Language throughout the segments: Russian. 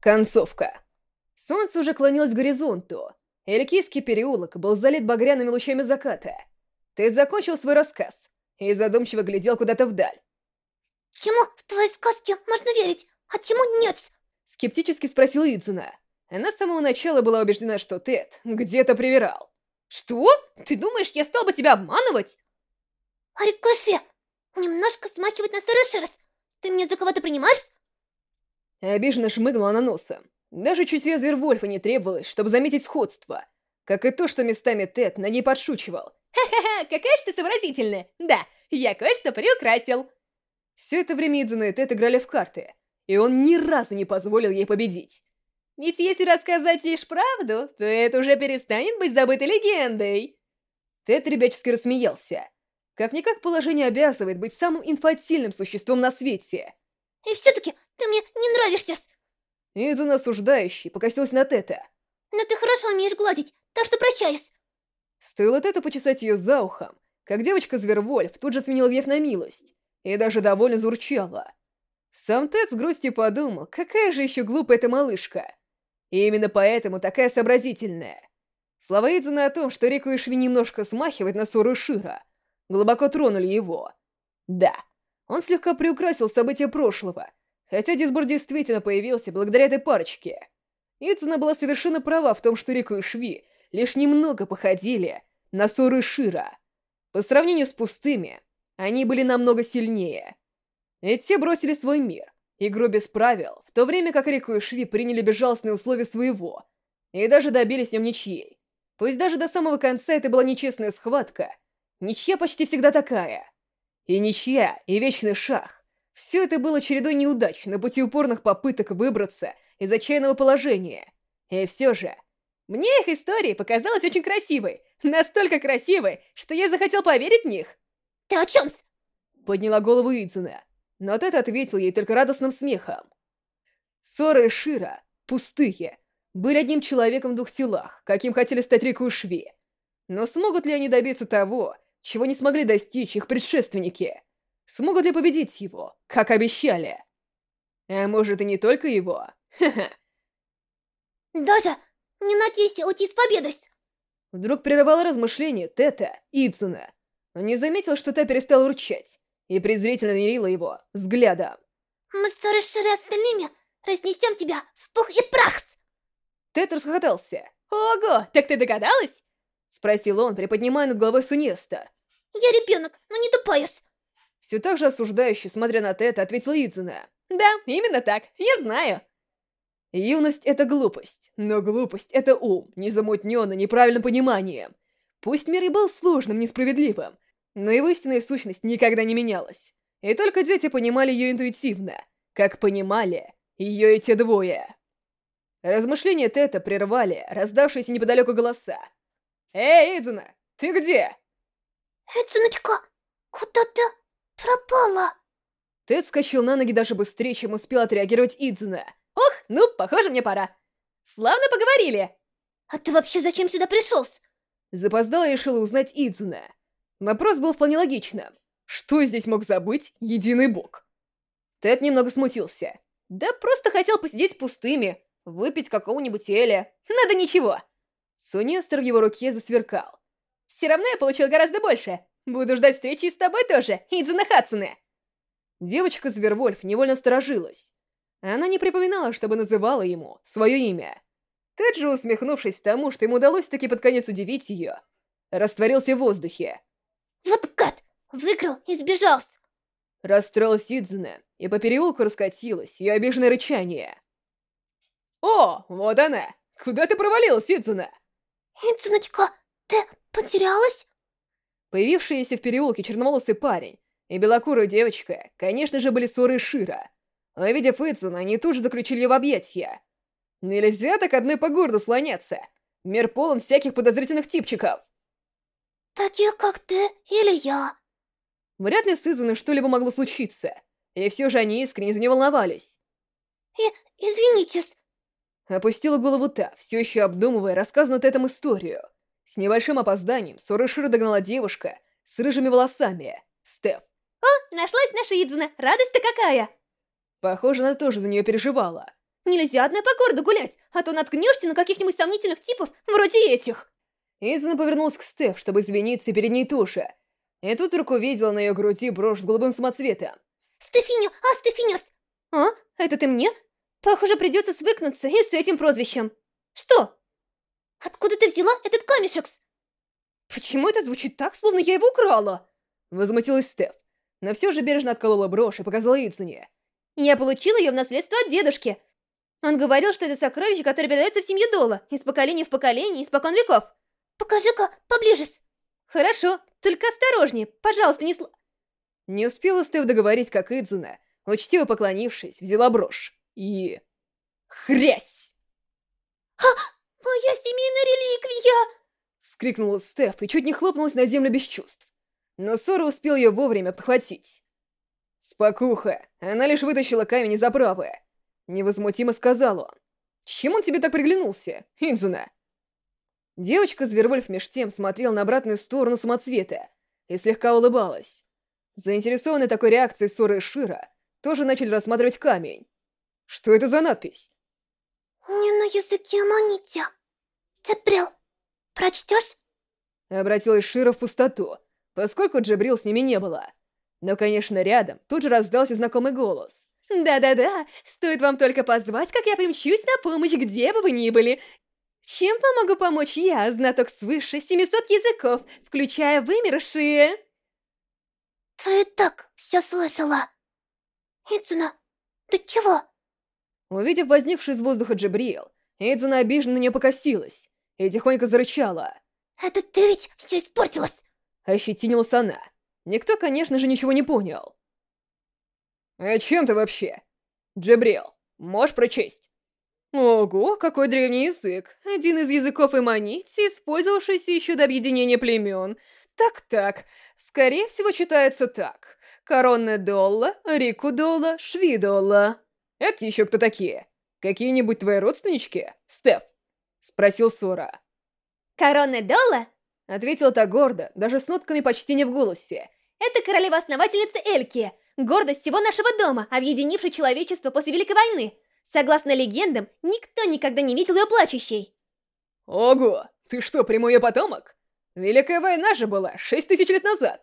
Концовка. Солнце уже клонилось к горизонту. Элькийский переулок был залит багряными лучами заката. Ты закончил свой рассказ и задумчиво глядел куда-то вдаль. Чему в твоей сказке можно верить, а чему нет? Скептически спросила Идзуна. Она с самого начала была убеждена, что Тед где-то привирал. «Что? Ты думаешь, я стал бы тебя обманывать?» Рикоши, немножко смахивает на старый шерсть. Ты меня за кого-то принимаешь? Обиженно шмыгнула она носом. Даже чутье Звервольфа не требовалось, чтобы заметить сходство. Как и то, что местами Тед на ней подшучивал. Ха-ха-ха, какая же ты сообразительная. Да, я кое-что приукрасил. Все это время Идзуна и Тед играли в карты, и он ни разу не позволил ей победить. Ведь если рассказать лишь правду, то это уже перестанет быть забытой легендой. Тед ребячески рассмеялся. Как-никак положение обязывает быть самым инфантильным существом на свете. И все-таки ты мне не нравишься. Идзуна осуждающий покосился на Тета. Но ты хорошо умеешь гладить, так что прощаюсь. Стоило Тету почесать ее за ухом, как девочка-звервольф тут же сменила гнев на милость, и даже довольно заурчала. Сам Тед с грустью подумал, какая же еще глупая эта малышка. И именно поэтому такая сообразительная. Слова Идзуны о том, что Рику Ишви немножко смахивает на Сору Шира, глубоко тронули его. Да, он слегка приукрасил события прошлого, хотя Дисбор действительно появился благодаря этой парочке. Идзуна была совершенно права в том, что Рику и Шви лишь немного походили на Сору Шира. По сравнению с пустыми, они были намного сильнее. Ведь те бросили свой мир, игру без правил, в то время как Рику и Шви приняли безжалостные условия своего, и даже добились в нем ничьей. Пусть даже до самого конца это была нечестная схватка, ничья почти всегда такая. И ничья, и вечный шах. Все это было чередой неудач на пути упорных попыток выбраться из отчаянного положения. И все же, мне их история показалась очень красивой. Настолько красивой, что я захотел поверить в них. Ты о чем-с? Подняла голову Идзуна, но Тед ответил ей только радостным смехом. Сора и Шира, пустые, были одним человеком в двух телах, каким хотели стать Рику и Шви. Но смогут ли они добиться того, чего не смогли достичь их предшественники? Смогут ли победить его, как обещали? А может и не только его? Ха-ха. Даже не надейся уйти с победой. Вдруг прерывало размышление Тета Идзуна. Он не заметил, что та перестала урчать, и презрительно мерила его взглядом. Мы с Сорой Широй остальными разнесем тебя в пух и прах. Тед расхохотался. Ого, так ты догадалась? Спросил он, приподнимая над головой Сунеста. Я ребенок, но не тупая. Все так же осуждающе, смотря на Тета, ответила Идзуна. Да, именно так, я знаю. Юность — это глупость, но глупость — это ум, незамутненный неправильным пониманием. Пусть мир и был сложным, несправедливым, но его истинная сущность никогда не менялась. И только дети понимали ее интуитивно, как понимали ее и те двое. Размышления Тета прервали раздавшиеся неподалеку голоса. «Эй, Идзуна, ты где?» Идзуночка, куда ты пропала? Тед вскочил на ноги даже быстрее, чем успел отреагировать Идзуна. Ох, ну, похоже, мне пора. Славно поговорили. А ты вообще зачем сюда пришел? Запоздала решила узнать Идзуна. Вопрос был вполне логичным. Что здесь мог забыть единый бог? Тед немного смутился. Да просто хотел посидеть пустыми, выпить какого-нибудь эля. Надо ничего. Сунестер в его руке засверкал. Все равно я получил гораздо больше. Буду ждать встречи с тобой тоже, Идзуна Хацуне. Девочка-звервольф невольно сторожилась. Она не припоминала, чтобы называла ему свое имя. Тед же, усмехнувшись тому, что ему удалось таки под конец удивить ее, растворился в воздухе. Вот гад! Выиграл и сбежал! Расстроилась Идзуна, и по переулку раскатилось ее обиженное рычание. «О, вот она! Куда ты провалилась, Идзуна?» Идзуночка, ты потерялась? Появившиеся в переулке черноволосый парень и белокурая девочка, конечно же, были Сора и Шира. Увидев Идзуну, они тут же заключили ее в объятия. Нельзя так одной по городу слоняться. Мир полон всяких подозрительных типчиков. Таких, как ты или я. Вряд ли с Идзуной что-либо могло случиться, и все же они искренне за нее волновались. Извинитесь. Опустила голову та, все еще обдумывая рассказанную Тетом историю. С небольшим опозданием Сора и Шира догнала девушка с рыжими волосами, Стеф. О, нашлась наша Идзуна, радость-то какая! Похоже, она тоже за нее переживала. Нельзя одной по городу гулять, а то наткнешься на каких-нибудь сомнительных типов вроде этих. Идзуна повернулась к Стеф, чтобы извиниться перед ней тоже. И тут вдруг увидела на ее груди брошь с голубым самоцветом. Стефиню, Стефиниус! А, это ты мне? Похоже, придется свыкнуться и с этим прозвищем. Что? Откуда ты взяла этот камешек? Почему это звучит так, словно я его украла? Возмутилась Стеф, но все же бережно отколола брошь и показала Идзуне. Я получила ее в наследство от дедушки. Он говорил, что это сокровище, которое передается в семье Дола, из поколения в поколение, испокон веков. Покажи-ка поближе. Хорошо, только осторожнее, пожалуйста, не Не успела Стеф договорить, как Идзуна, учтиво поклонившись, взяла брошь. И... хрясь! Моя семейная реликвия! Вскрикнула Стеф и чуть не хлопнулась на землю без чувств. Но Сора успел ее вовремя подхватить. «Спокуха, она лишь вытащила камень из оправы», — невозмутимо сказал он. «Чем он тебе так приглянулся, Идзуна?» Девочка-звервольф меж тем смотрела на обратную сторону самоцвета и слегка улыбалась. Заинтересованные такой реакцией Сора и Шира тоже начали рассматривать камень. Что это за надпись? Не на языке аммонития. Джабрил, прочтешь? Обратилась Шира в пустоту, поскольку Джабрил с ними не было. Но, конечно, рядом тут же раздался знакомый голос. Да-да-да, стоит вам только позвать, как я примчусь на помощь, где бы вы ни были. Чем помогу помочь я, знаток свыше 700 языков, включая вымершие? Ты и так все слышала. Идзуна, ты чего? Увидев возникший из воздуха Джабриэл, Идзуна обиженно на нее покосилась и тихонько зарычала. Это ты ведь все испортилась. Ощетинилась она. Никто, конечно же, ничего не понял. «О чем ты вообще? Джабриэл, можешь прочесть?» Ого, какой древний язык. Один из языков Эммонити, использовавшийся еще до объединения племен. Так-так, скорее всего читается так. Коронне Долла, Рику Долла, Шви Долла. «Это еще кто такие? Какие-нибудь твои родственнички, Стеф?» — спросил Сора. Коронне Долла? — ответила та гордо, даже с нотками почтения в голосе. Это королева-основательница Эльки, гордость всего нашего дома, объединившей человечество после Великой войны. Согласно легендам, никто никогда не видел ее плачущей. «Ого, ты что, прямой ее потомок? Великая война же была 6000 лет назад!»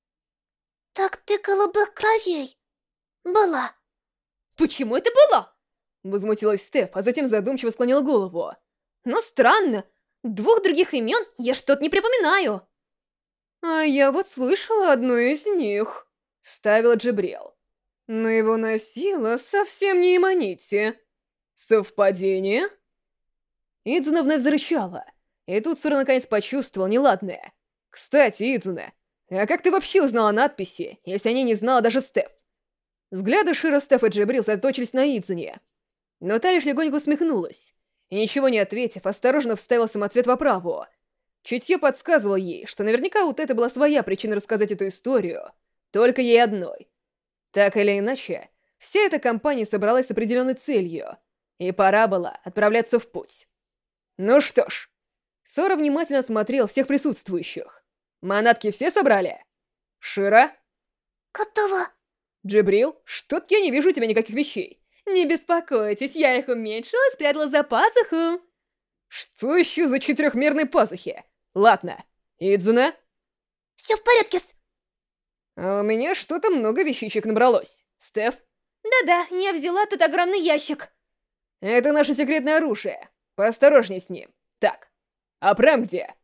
Так ты голубых кровей была. Почему это было? Возмутилась Стеф, а затем задумчиво склонила голову. Ну, странно. Двух других имен я что-то не припоминаю. «А я вот слышала одну из них», — вставила Джабриэл. «Но его носила совсем не Эммонити. Совпадение?» Идзуна вновь зарычала, и тут Сора наконец почувствовал неладное. «Кстати, Идзуна, а как ты вообще узнала надписи, если о ней не знала даже Стеф?» Взгляды Шира, Стеф и Джабриэл заточились на Идзуне. Но та лишь легонько усмехнулась, и ничего не ответив, осторожно вставила самоцвет в оправу. Чутье подсказывало ей, что наверняка вот это была своя причина рассказать эту историю, только ей одной. Так или иначе, вся эта компания собралась с определенной целью, и пора было отправляться в путь. Ну что ж, Сора внимательно осмотрел всех присутствующих. Манатки все собрали? Шира? Готова. Джабрил? Что-то я не вижу у тебя никаких вещей. Не беспокойтесь, я их уменьшила и спрятала за пазуху. Что еще за четырехмерные пазухи? Ладно. Идзуна? Все в порядке. А у меня что-то много вещичек набралось. Стеф? Да-да, я взяла тут огромный ящик. Это наше секретное оружие. Поосторожней с ним. Так, а Прэм где?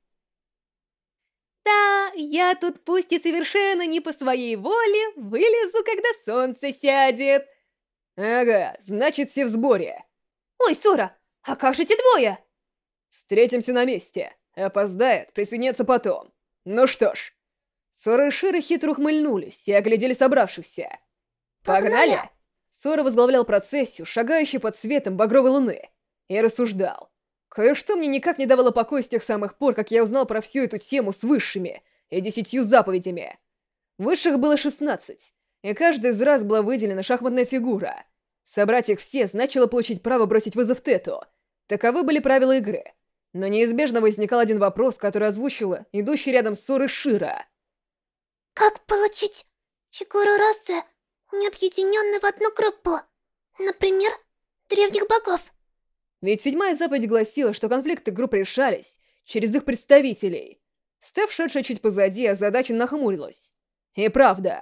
Да, я тут пусть и совершенно не по своей воле вылезу, когда солнце сядет. Ага, значит, все в сборе. Ой, Сора, а как же те двое? Встретимся на месте. Опоздает, присоединятся потом. Ну что ж. Сора и Шира хитро ухмыльнулись и оглядели собравшихся. Погнали! Сора возглавлял процессию, шагающую под светом багровой луны, и рассуждал. Кое-что мне никак не давало покоя с тех самых пор, как я узнал про всю эту тему с высшими и 10 заповедями. Высших было 16, и каждый из раз была выделена шахматная фигура. Собрать их все значило получить право бросить вызов Тету. Таковы были правила игры. Но неизбежно возникал один вопрос, который озвучила идущий рядом с Сорой Шира. Как получить фигуру расы, не объединенную в одну группу? Например, древних богов. Ведь седьмая заповедь гласила, что конфликты групп решались через их представителей. Стеф, шедшая чуть позади, озадаченно нахмурилась. И правда.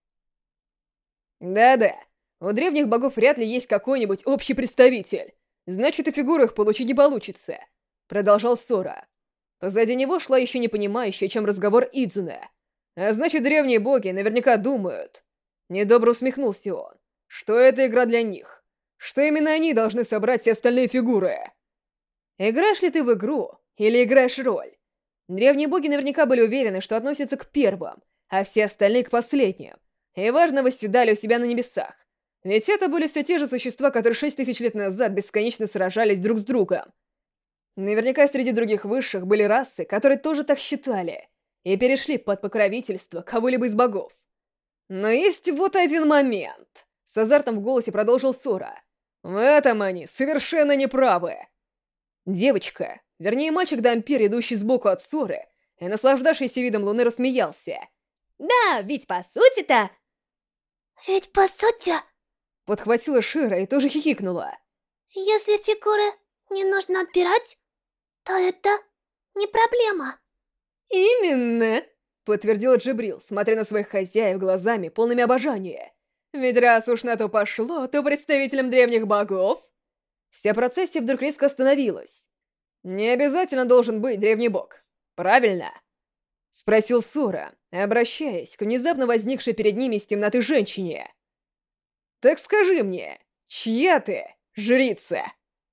Да-да, у древних богов вряд ли есть какой-нибудь общий представитель. Значит, и фигуру их получить не получится. Продолжал Сора. Позади него шла еще не понимающая, о чем разговор Идзуна. А значит, древние боги наверняка думают. Недобро усмехнулся он. Что это игра для них? Что именно они должны собрать все остальные фигуры? Играешь ли ты в игру, или играешь роль? Древние боги наверняка были уверены, что относятся к первым, а все остальные к последним. И важно, восседали у себя на небесах. Ведь это были все те же существа, которые 6000 лет назад бесконечно сражались друг с другом. Наверняка среди других высших были расы, которые тоже так считали, и перешли под покровительство кого-либо из богов. Но есть вот один момент. С азартом в голосе продолжил Сора. В этом они совершенно неправы. Девочка, вернее мальчик-дампир, идущий сбоку от Соры, и наслаждавшийся видом луны, рассмеялся. Да, ведь по сути-то... Ведь по сути... Подхватила Шира и тоже хихикнула. Если фигуры не нужно отбирать, то это не проблема. Именно, подтвердил Джибрил, смотря на своих хозяев глазами, полными обожания. Ведь раз уж на то пошло, то представителем древних богов... Вся процессия вдруг резко остановилась. Не обязательно должен быть древний бог, правильно? Спросил Сора, обращаясь к внезапно возникшей перед ними из темноты женщине. Так скажи мне, чья ты жрица?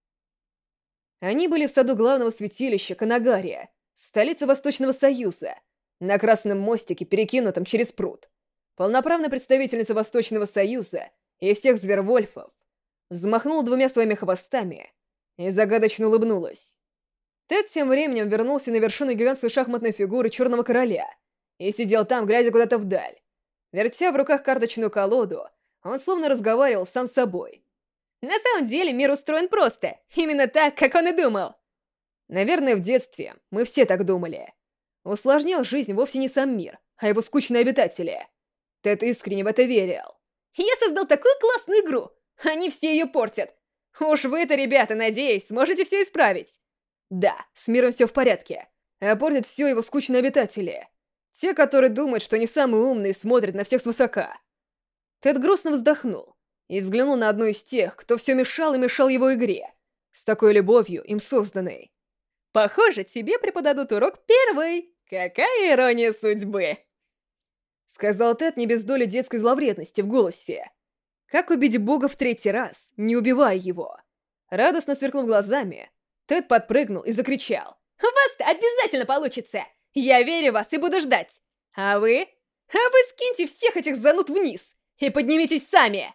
Они были в саду главного святилища Канагария, столицы Восточного Союза, на красном мостике, перекинутом через пруд. Полноправная представительница Восточного Союза и всех звервольфов взмахнула двумя своими хвостами и загадочно улыбнулась. Тед тем временем вернулся на вершину гигантской шахматной фигуры Черного Короля и сидел там, глядя куда-то вдаль. Вертя в руках карточную колоду, он словно разговаривал сам с собой. На самом деле мир устроен просто, именно так, как он и думал. Наверное, в детстве мы все так думали. Усложнял жизнь вовсе не сам мир, а его скучные обитатели. Тед искренне в это верил. Я создал такую классную игру, они все ее портят. Уж вы-то, ребята, надеюсь, сможете все исправить. Да, с миром все в порядке, а портят все его скучные обитатели. Те, которые думают, что они самые умные, смотрят на всех свысока. Тед грустно вздохнул и взглянул на одну из тех, кто все мешал и мешал его игре, с такой любовью им созданной. «Похоже, тебе преподадут урок первый. Какая ирония судьбы!» Сказал Тед не без доли детской зловредности в голосе. Как убить бога в третий раз, не убивая его? Радостно сверкнув глазами, Тед подпрыгнул и закричал. «У вас-то обязательно получится! Я верю в вас и буду ждать! А вы? А вы скиньте всех этих зануд вниз и поднимитесь сами!»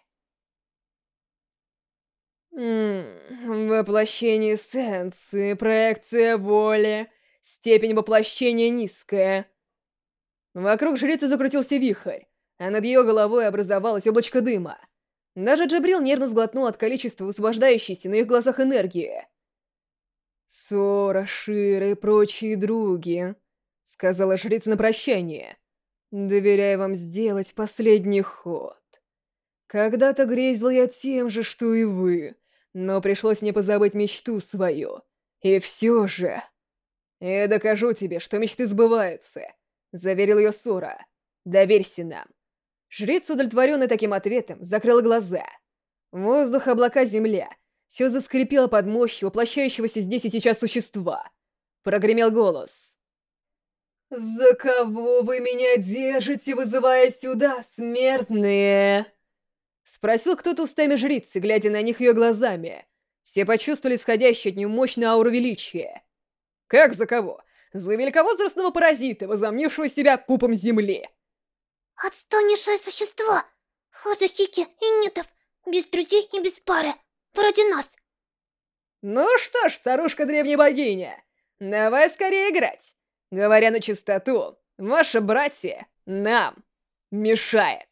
Воплощение эссенции, проекция воли, степень воплощения низкая. Вокруг жрицы закрутился вихрь, а над ее головой образовалось облачко дыма. Даже Джабрил нервно сглотнул от количества высвобождающейся на их глазах энергии. «Сора, Шира и прочие други», — сказала жрица на прощание, — «доверяю вам сделать последний ход. Когда-то грезил я тем же, что и вы, но пришлось мне позабыть мечту свою. И все же...» «Я докажу тебе, что мечты сбываются», — заверил ее Сора. «Доверься нам». Жрица, удовлетворенная таким ответом, закрыла глаза. Воздух, облака, земля — все заскрипело под мощью воплощающегося здесь и сейчас существа. Прогремел голос. «За кого вы меня держите, вызывая сюда, смертные?» Спросил кто-то устами жрицы, глядя на них ее глазами. Все почувствовали исходящую от нее мощную ауру величия. «Как за кого? За великовозрастного паразита, возомнившего себя пупом земли!» Отстойнейшее существо! Хуже Хики и Нитов, без друзей и без пары, вроде нас. «Ну что ж, старушка древняя богиня, давай скорее играть. Говоря на чистоту, ваши братья нам мешает».